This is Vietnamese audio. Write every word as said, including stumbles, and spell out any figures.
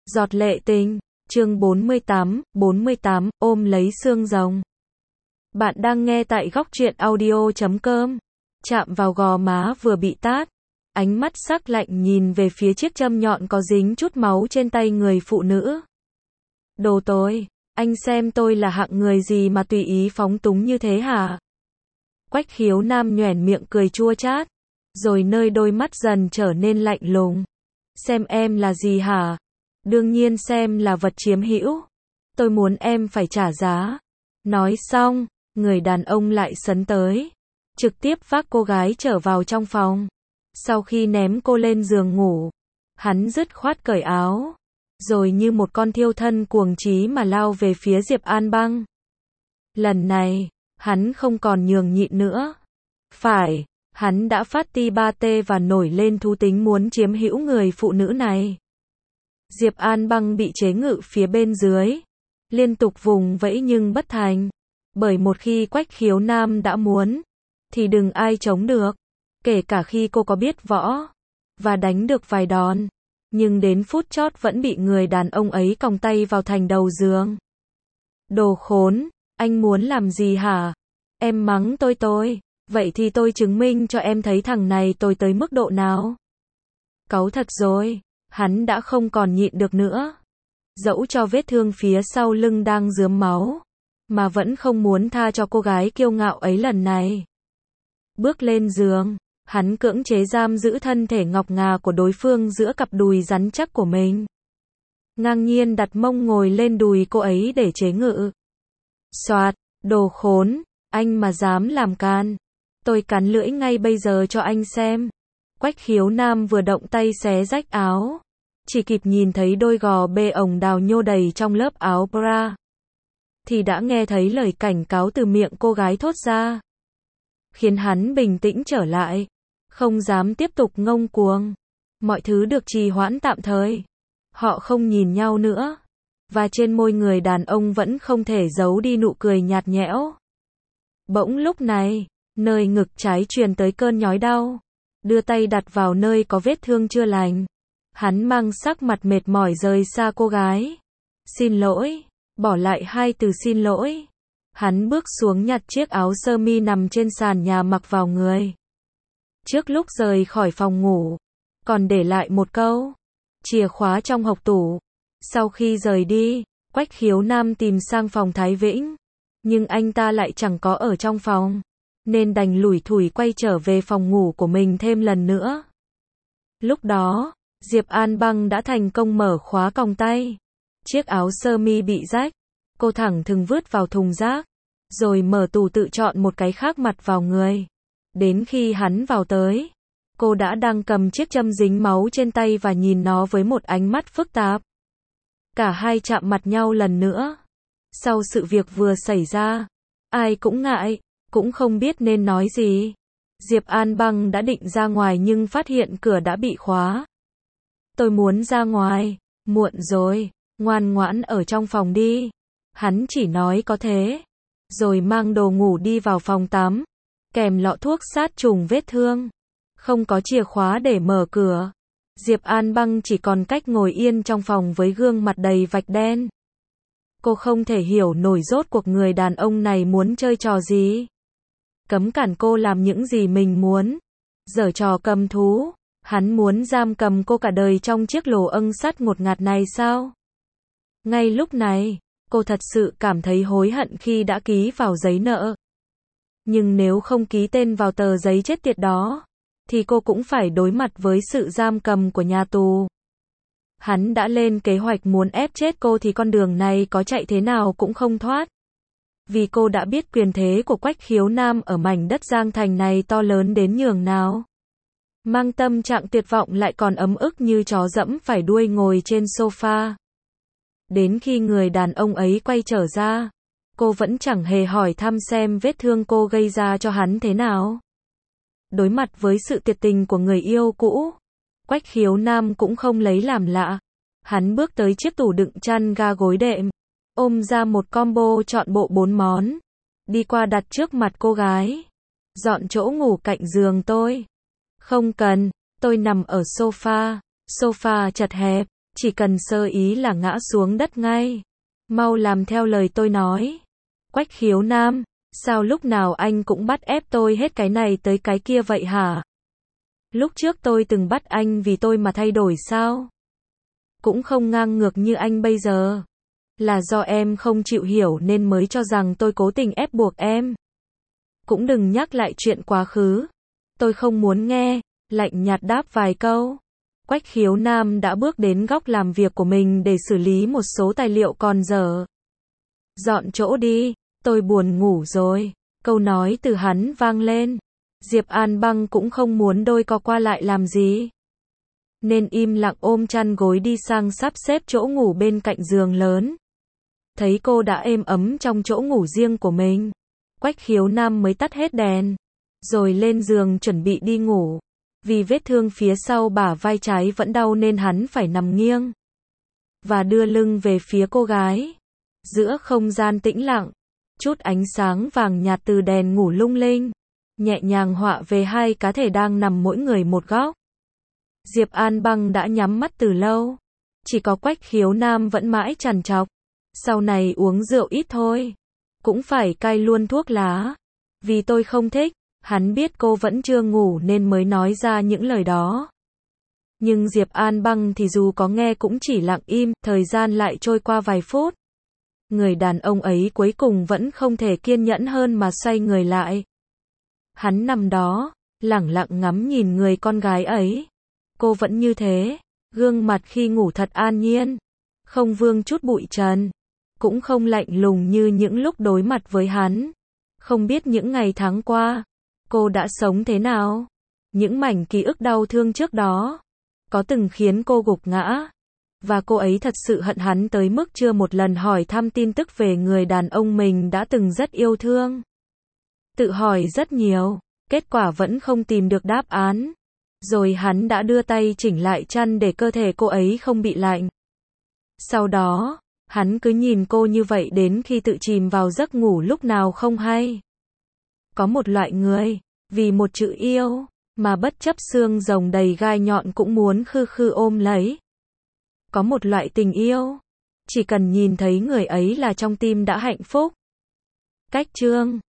Giọt lệ tình, chương bốn mươi tám, bốn mươi tám, ôm lấy xương rồng. Bạn đang nghe tại góc truyện audio chấm com. Chạm vào gò má vừa bị tát, ánh mắt sắc lạnh nhìn về phía chiếc châm nhọn có dính chút máu trên tay người phụ nữ. Đồ tôi, anh xem tôi là hạng người gì mà tùy ý phóng túng như thế hả? Quách Khiếu Nam nhoẻn miệng cười chua chát, rồi nơi đôi mắt dần trở nên lạnh lùng. Xem em là gì hả? Đương nhiên xem là vật chiếm hữu. Tôi muốn em phải trả giá. Nói xong, người đàn ông lại sấn tới, trực tiếp vác cô gái trở vào trong phòng. Sau khi ném cô lên giường ngủ, hắn dứt khoát cởi áo, rồi như một con thiêu thân cuồng chí mà lao về phía Diệp An Băng. Lần này, hắn không còn nhường nhịn nữa. Phải, hắn đã phát ti ba tê và nổi lên thú tính muốn chiếm hữu người phụ nữ này. Diệp An Băng bị chế ngự phía bên dưới, liên tục vùng vẫy nhưng bất thành. Bởi một khi Quách Khiếu Nam đã muốn, thì đừng ai chống được. Kể cả khi cô có biết võ, và đánh được vài đòn, nhưng đến phút chót vẫn bị người đàn ông ấy còng tay vào thành đầu giường. Đồ khốn, anh muốn làm gì hả? Em mắng tôi tôi, vậy thì tôi chứng minh cho em thấy thằng này tôi tới mức độ nào. Cáu thật rồi. Hắn đã không còn nhịn được nữa. Dẫu cho vết thương phía sau lưng đang rướm máu, mà vẫn không muốn tha cho cô gái kiêu ngạo ấy lần này. Bước lên giường, hắn cưỡng chế giam giữ thân thể ngọc ngà của đối phương giữa cặp đùi rắn chắc của mình. Ngang nhiên đặt mông ngồi lên đùi cô ấy để chế ngự. Soạt, đồ khốn, anh mà dám làm can, tôi cắn lưỡi ngay bây giờ cho anh xem. Quách Khiếu Nam vừa động tay xé rách áo, chỉ kịp nhìn thấy đôi gò bê ồng đào nhô đầy trong lớp áo bra, thì đã nghe thấy lời cảnh cáo từ miệng cô gái thốt ra, khiến hắn bình tĩnh trở lại, không dám tiếp tục ngông cuồng. Mọi thứ được trì hoãn tạm thời. Họ không nhìn nhau nữa, và trên môi người đàn ông vẫn không thể giấu đi nụ cười nhạt nhẽo. Bỗng lúc này, nơi ngực trái truyền tới cơn nhói đau. Đưa tay đặt vào nơi có vết thương chưa lành. Hắn mang sắc mặt mệt mỏi rời xa cô gái. Xin lỗi, bỏ lại hai từ xin lỗi. Hắn bước xuống nhặt chiếc áo sơ mi nằm trên sàn nhà mặc vào người. Trước lúc rời khỏi phòng ngủ, còn để lại một câu chìa khóa trong hộc tủ. Sau khi rời đi, Quách Khiếu Nam tìm sang phòng Thái Vĩnh, nhưng anh ta lại chẳng có ở trong phòng, nên đành lủi thủi quay trở về phòng ngủ của mình thêm lần nữa. Lúc đó, Diệp An Băng đã thành công mở khóa còng tay. Chiếc áo sơ mi bị rách, cô thẳng thừng vứt vào thùng rác, rồi mở tủ tự chọn một cái khác mặt vào người. Đến khi hắn vào tới, cô đã đang cầm chiếc châm dính máu trên tay và nhìn nó với một ánh mắt phức tạp. Cả hai chạm mặt nhau lần nữa. Sau sự việc vừa xảy ra, ai cũng ngại, cũng không biết nên nói gì. Diệp An Băng đã định ra ngoài nhưng phát hiện cửa đã bị khóa. Tôi muốn ra ngoài, muộn rồi, ngoan ngoãn ở trong phòng đi. Hắn chỉ nói có thế, rồi mang đồ ngủ đi vào phòng tắm, kèm lọ thuốc sát trùng vết thương. Không có chìa khóa để mở cửa, Diệp An Băng chỉ còn cách ngồi yên trong phòng với gương mặt đầy vạch đen. Cô không thể hiểu nổi rốt cuộc người đàn ông này muốn chơi trò gì. Cấm cản cô làm những gì mình muốn. Giở trò cầm thú. Hắn muốn giam cầm cô cả đời trong chiếc lồ âng sắt ngột ngạt này sao? Ngay lúc này, cô thật sự cảm thấy hối hận khi đã ký vào giấy nợ. Nhưng nếu không ký tên vào tờ giấy chết tiệt đó, thì cô cũng phải đối mặt với sự giam cầm của nhà tù. Hắn đã lên kế hoạch muốn ép chết cô thì con đường này có chạy thế nào cũng không thoát. Vì cô đã biết quyền thế của Quách Khiếu Nam ở mảnh đất Giang Thành này to lớn đến nhường nào. Mang tâm trạng tuyệt vọng lại còn ấm ức như chó dẫm phải đuôi ngồi trên sofa. Đến khi người đàn ông ấy quay trở ra, cô vẫn chẳng hề hỏi thăm xem vết thương cô gây ra cho hắn thế nào. Đối mặt với sự tuyệt tình của người yêu cũ, Quách Khiếu Nam cũng không lấy làm lạ. Hắn bước tới chiếc tủ đựng chăn ga gối đệm, ôm ra một combo trọn bộ bốn món, đi qua đặt trước mặt cô gái. Dọn chỗ ngủ cạnh giường tôi. Không cần, tôi nằm ở sofa, sofa chật hẹp, Chỉ cần sơ ý là ngã xuống đất ngay. Mau làm theo lời tôi nói. Quách Khiếu Nam, sao lúc nào anh cũng bắt ép tôi hết cái này tới cái kia vậy hả? Lúc trước tôi từng bắt anh vì tôi mà thay đổi sao? Cũng không ngang ngược như anh bây giờ. Là do em không chịu hiểu nên mới cho rằng tôi cố tình ép buộc em. Cũng đừng nhắc lại chuyện quá khứ. Tôi không muốn nghe, lạnh nhạt đáp vài câu. Quách Khiếu Nam đã bước đến góc làm việc của mình để xử lý một số tài liệu còn dở. Dọn chỗ đi, tôi buồn ngủ rồi. Câu nói từ hắn vang lên. Diệp An Băng cũng không muốn đôi co qua lại làm gì. Nên im lặng ôm chăn gối đi sang sắp xếp chỗ ngủ bên cạnh giường lớn. Thấy cô đã êm ấm trong chỗ ngủ riêng của mình. Quách Khiếu Nam mới tắt hết đèn. Rồi lên giường chuẩn bị đi ngủ. Vì vết thương phía sau bả vai trái vẫn đau nên hắn phải nằm nghiêng. Và đưa lưng về phía cô gái. Giữa không gian tĩnh lặng. Chút ánh sáng vàng nhạt từ đèn ngủ lung linh. Nhẹ nhàng họa về hai cá thể đang nằm mỗi người một góc. Diệp An Băng đã nhắm mắt từ lâu. Chỉ có Quách Khiếu Nam vẫn mãi trằn trọc. Sau này uống rượu ít thôi. Cũng phải cai luôn thuốc lá. Vì tôi không thích. Hắn biết cô vẫn chưa ngủ nên mới nói ra những lời đó. Nhưng Diệp An Băng thì dù có nghe cũng chỉ lặng im. Thời gian lại trôi qua vài phút. Người đàn ông ấy cuối cùng vẫn không thể kiên nhẫn hơn mà xoay người lại. Hắn nằm đó, lẳng lặng ngắm nhìn người con gái ấy. Cô vẫn như thế, gương mặt khi ngủ thật an nhiên, không vương chút bụi trần, cũng không lạnh lùng như những lúc đối mặt với hắn. Không biết những ngày tháng qua, cô đã sống thế nào? Những mảnh ký ức đau thương trước đó, có từng khiến cô gục ngã? Và cô ấy thật sự hận hắn tới mức chưa một lần hỏi thăm tin tức về người đàn ông mình đã từng rất yêu thương. Tự hỏi rất nhiều, kết quả vẫn không tìm được đáp án. Rồi hắn đã đưa tay chỉnh lại chăn để cơ thể cô ấy không bị lạnh. Sau đó, hắn cứ nhìn cô như vậy đến khi tự chìm vào giấc ngủ lúc nào không hay. Có một loại người, vì một chữ yêu, mà bất chấp xương rồng đầy gai nhọn cũng muốn khư khư ôm lấy. Có một loại tình yêu, chỉ cần nhìn thấy người ấy là trong tim đã hạnh phúc. Cách chương